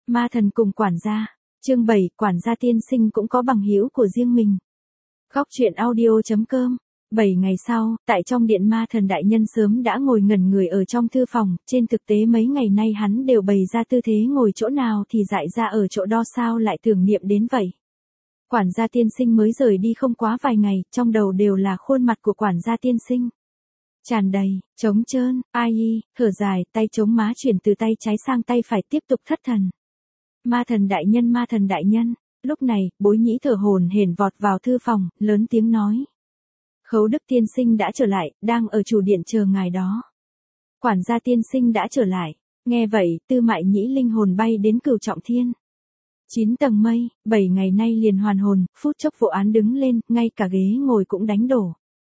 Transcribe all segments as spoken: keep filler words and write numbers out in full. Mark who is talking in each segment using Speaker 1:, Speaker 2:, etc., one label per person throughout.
Speaker 1: Ma thần cùng quản gia. Chương bảy, quản gia tiên sinh cũng có bằng hữu của riêng mình. Góc truyện audio chấm com. Bảy ngày sau, tại trong điện ma thần đại nhân sớm đã ngồi ngẩn người ở trong thư phòng, trên thực tế mấy ngày nay hắn đều bày ra tư thế ngồi chỗ nào thì dại ra ở chỗ đó, sao lại tưởng niệm đến vậy. Quản gia tiên sinh mới rời đi không quá vài ngày, trong đầu đều là khuôn mặt của quản gia tiên sinh. Tràn đầy, trống trơn, ai y, thở dài, tay chống má chuyển từ tay trái sang tay phải tiếp tục thất thần. Ma thần đại nhân, ma thần đại nhân. Lúc này, Bối Nhĩ thở hổn hển vọt vào thư phòng, lớn tiếng nói. Khấu Đức tiên sinh đã trở lại, đang ở chủ điện chờ ngài đó. Quản gia tiên sinh đã trở lại. Nghe vậy, Tư Mại Nhĩ linh hồn bay đến Cửu Trọng Thiên. Chín tầng mây, bảy ngày nay liền hoàn hồn, phút chốc vụ án đứng lên, ngay cả ghế ngồi cũng đánh đổ.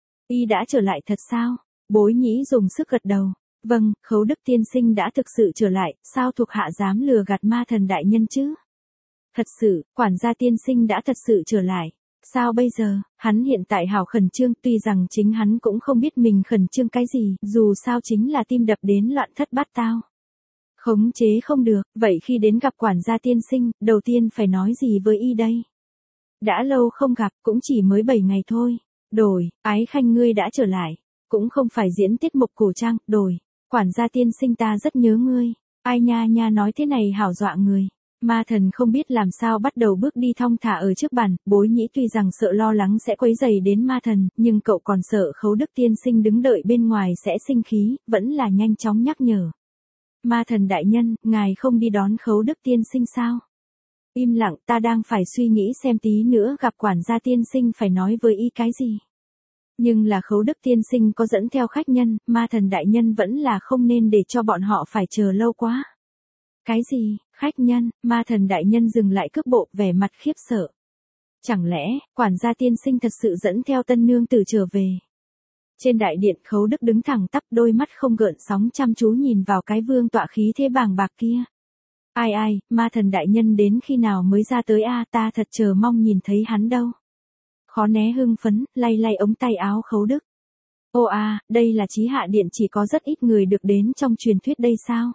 Speaker 1: Y đã trở lại thật sao? Bối Nhĩ dùng sức gật đầu. Vâng, Khấu Đức tiên sinh đã thực sự trở lại, sao thuộc hạ dám lừa gạt ma thần đại nhân chứ? Thật sự, quản gia tiên sinh đã thật sự trở lại. Sao bây giờ, hắn hiện tại hào khẩn trương, tuy rằng chính hắn cũng không biết mình khẩn trương cái gì, dù sao chính là tim đập đến loạn thất bát tao. Khống chế không được, vậy khi đến gặp quản gia tiên sinh, đầu tiên phải nói gì với y đây? Đã lâu không gặp, cũng chỉ mới bảy ngày thôi. Đổi, Ái Khanh ngươi đã trở lại. Cũng không phải diễn tiết mục cổ trang, đổi. Quản gia tiên sinh ta rất nhớ ngươi. Ai nha nha nói thế này hảo dọa người. Ma thần không biết làm sao bắt đầu bước đi thong thả ở trước bàn, Bối Nhĩ tuy rằng sợ lo lắng sẽ quấy rầy đến ma thần, nhưng cậu còn sợ Khấu Đức tiên sinh đứng đợi bên ngoài sẽ sinh khí, vẫn là nhanh chóng nhắc nhở. Ma thần đại nhân, ngài không đi đón Khấu Đức tiên sinh sao? Im lặng, ta đang phải suy nghĩ xem tí nữa gặp quản gia tiên sinh phải nói với y cái gì. Nhưng là Khấu Đức tiên sinh có dẫn theo khách nhân, ma thần đại nhân vẫn là không nên để cho bọn họ phải chờ lâu quá. Cái gì, khách nhân? Ma thần đại nhân dừng lại cước bộ, vẻ mặt khiếp sợ. Chẳng lẽ, quản gia tiên sinh thật sự dẫn theo tân nương tử trở về? Trên đại điện Khấu Đức đứng thẳng tắp, đôi mắt không gợn sóng chăm chú nhìn vào cái vương tọa khí thế bàng bạc kia. Ai ai, ma thần đại nhân đến khi nào mới ra tới a, ta thật chờ mong nhìn thấy hắn đâu. Khó né hưng phấn, lay lay ống tay áo Khấu Đức. Ô a, đây là Chí Hạ Điện, chỉ có rất ít người được đến trong truyền thuyết đây sao?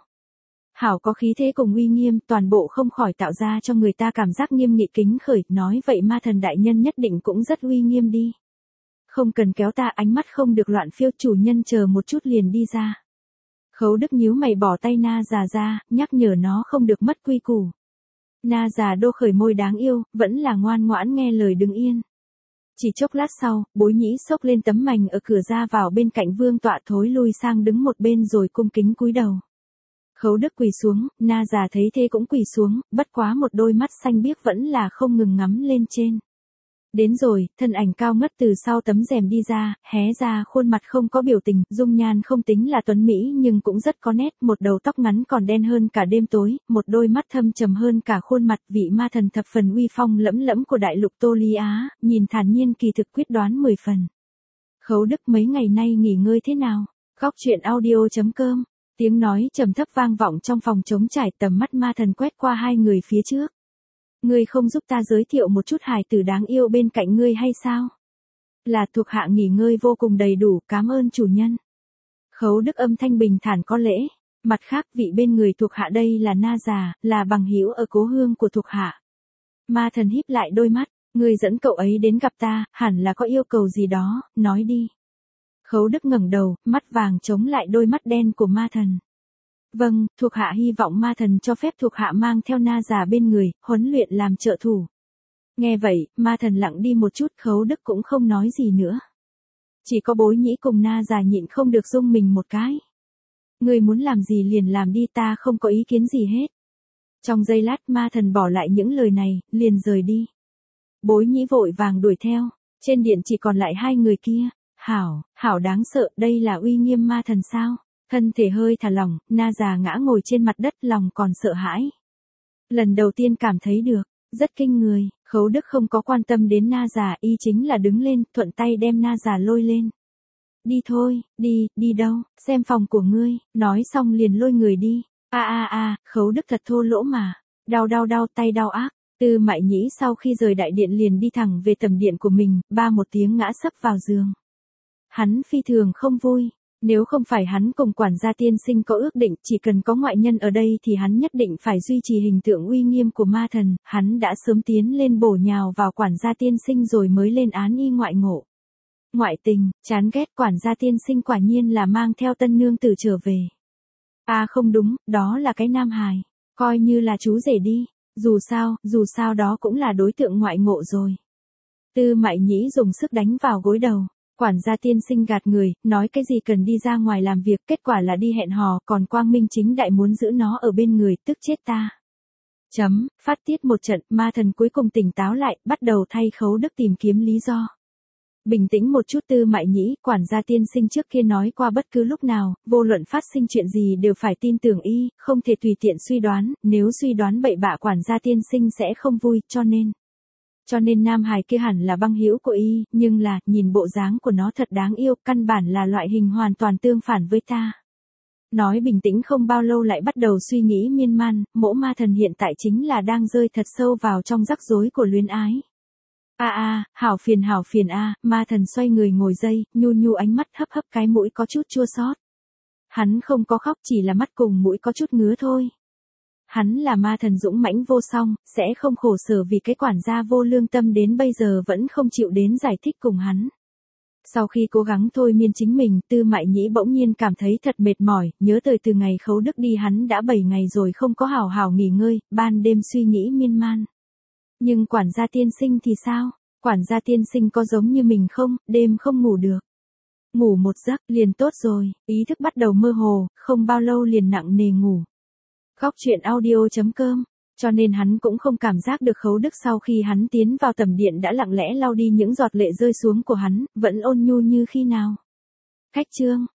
Speaker 1: Hảo có khí thế cùng uy nghiêm, toàn bộ không khỏi tạo ra cho người ta cảm giác nghiêm nghị kính khởi, nói vậy ma thần đại nhân nhất định cũng rất uy nghiêm đi. Không cần kéo ta, ánh mắt không được loạn phiêu, chủ nhân chờ một chút liền đi ra. Khấu Đức nhíu mày bỏ tay Na già ra, nhắc nhở nó không được mất quy củ. Na già đô khởi môi đáng yêu, vẫn là ngoan ngoãn nghe lời đứng yên. Chỉ chốc lát sau, Bối Nhĩ xốc lên tấm mành ở cửa ra vào bên cạnh vương tọa, thối lui sang đứng một bên rồi cung kính cúi đầu. Khấu Đức quỳ xuống, Na già thấy thế cũng quỳ xuống, bất quá một đôi mắt xanh biếc vẫn là không ngừng ngắm lên trên. Đến rồi, thân ảnh cao ngất từ sau tấm rèm đi ra, hé ra khuôn mặt không có biểu tình, dung nhan không tính là tuấn mỹ nhưng cũng rất có nét, một đầu tóc ngắn còn đen hơn cả đêm tối, một đôi mắt thâm trầm hơn cả khuôn mặt vị ma thần thập phần uy phong lẫm lẫm của đại lục Tô Ly Á, nhìn thản nhiên kỳ thực quyết đoán mười phần. Khấu Đức mấy ngày nay nghỉ ngơi thế nào? Góc truyện audio chấm com. Tiếng nói trầm thấp vang vọng trong phòng trống trải, tầm mắt ma thần quét qua hai người phía trước. Ngươi không giúp ta giới thiệu một chút hài tử đáng yêu bên cạnh ngươi hay sao? Là thuộc hạ nghỉ ngơi vô cùng đầy đủ, cảm ơn chủ nhân. Khấu Đức âm thanh bình thản có lễ. Mặt khác, vị bên người thuộc hạ đây là Na già, là bằng hữu ở cố hương của thuộc hạ. Ma thần híp lại đôi mắt, ngươi dẫn cậu ấy đến gặp ta, hẳn là có yêu cầu gì đó, nói đi. Khấu Đức ngẩng đầu, mắt vàng chống lại đôi mắt đen của ma thần. Vâng, thuộc hạ hy vọng ma thần cho phép thuộc hạ mang theo Na già bên người, huấn luyện làm trợ thủ. Nghe vậy, ma thần lặng đi một chút, Khấu Đức cũng không nói gì nữa. Chỉ có Bối Nhĩ cùng Na già nhịn không được rung mình một cái. Ngươi muốn làm gì liền làm đi, ta không có ý kiến gì hết. Trong giây lát ma thần bỏ lại những lời này, liền rời đi. Bối Nhĩ vội vàng đuổi theo, trên điện chỉ còn lại hai người kia. Hảo, hảo đáng sợ, đây là uy nghiêm ma thần sao? Thân thể hơi thả lỏng, Na già ngã ngồi trên mặt đất, lòng còn sợ hãi. Lần đầu tiên cảm thấy được, rất kinh người. Khấu Đức không có quan tâm đến Na già, y chính là đứng lên, thuận tay đem Na già lôi lên. Đi thôi, đi, đi đâu, xem phòng của ngươi, nói xong liền lôi người đi. A a a, Khấu Đức thật thô lỗ mà, đau đau đau, tay đau ác. Tư Mại Nhĩ sau khi rời đại điện liền đi thẳng về tầm điện của mình, ba một tiếng ngã sấp vào giường. Hắn phi thường không vui. Nếu không phải hắn cùng quản gia tiên sinh có ước định, chỉ cần có ngoại nhân ở đây thì hắn nhất định phải duy trì hình tượng uy nghiêm của ma thần, hắn đã sớm tiến lên bổ nhào vào quản gia tiên sinh rồi mới lên án y ngoại ngộ. Ngoại tình, chán ghét, quản gia tiên sinh quả nhiên là mang theo tân nương tử trở về. À không đúng, đó là cái nam hài. Coi như là chú rể đi, dù sao, dù sao đó cũng là đối tượng ngoại ngộ rồi. Tư Mại Nhĩ dùng sức đánh vào gối đầu. Quản gia tiên sinh gạt người, nói cái gì cần đi ra ngoài làm việc, kết quả là đi hẹn hò, còn quang minh chính đại muốn giữ nó ở bên người, tức chết ta. Chấm, phát tiết một trận, ma thần cuối cùng tỉnh táo lại, bắt đầu thay Khấu Đức tìm kiếm lý do. Bình tĩnh một chút Tư Mại Nhĩ, quản gia tiên sinh trước kia nói qua bất cứ lúc nào, vô luận phát sinh chuyện gì đều phải tin tưởng y, không thể tùy tiện suy đoán, nếu suy đoán bậy bạ quản gia tiên sinh sẽ không vui, cho nên. Cho nên nam hài kia hẳn là băng hữu của y, nhưng là, nhìn bộ dáng của nó thật đáng yêu, căn bản là loại hình hoàn toàn tương phản với ta. Nói bình tĩnh không bao lâu lại bắt đầu suy nghĩ miên man, mỗ ma thần hiện tại chính là đang rơi thật sâu vào trong rắc rối của luyến ái. A à, a, à, hảo phiền hảo phiền a, à, ma thần xoay người ngồi dậy, nhu nhu ánh mắt hấp hấp cái mũi có chút chua xót. Hắn không có khóc, chỉ là mắt cùng mũi có chút ngứa thôi. Hắn là ma thần dũng mãnh vô song, sẽ không khổ sở vì cái quản gia vô lương tâm đến bây giờ vẫn không chịu đến giải thích cùng hắn. Sau khi cố gắng thôi miên chính mình, Tư Mại Nhĩ bỗng nhiên cảm thấy thật mệt mỏi, nhớ tới từ ngày Khấu Đức đi hắn đã bảy ngày rồi không có hào hào nghỉ ngơi, ban đêm suy nghĩ miên man. Nhưng quản gia tiên sinh thì sao? Quản gia tiên sinh có giống như mình không, đêm không ngủ được. Ngủ một giấc liền tốt rồi, ý thức bắt đầu mơ hồ, không bao lâu liền nặng nề ngủ. Góc truyện audio chấm com, cho nên hắn cũng không cảm giác được Khấu Đức sau khi hắn tiến vào tầm điện đã lặng lẽ lau đi những giọt lệ rơi xuống của hắn, vẫn ôn nhu như khi nào. Khách trương,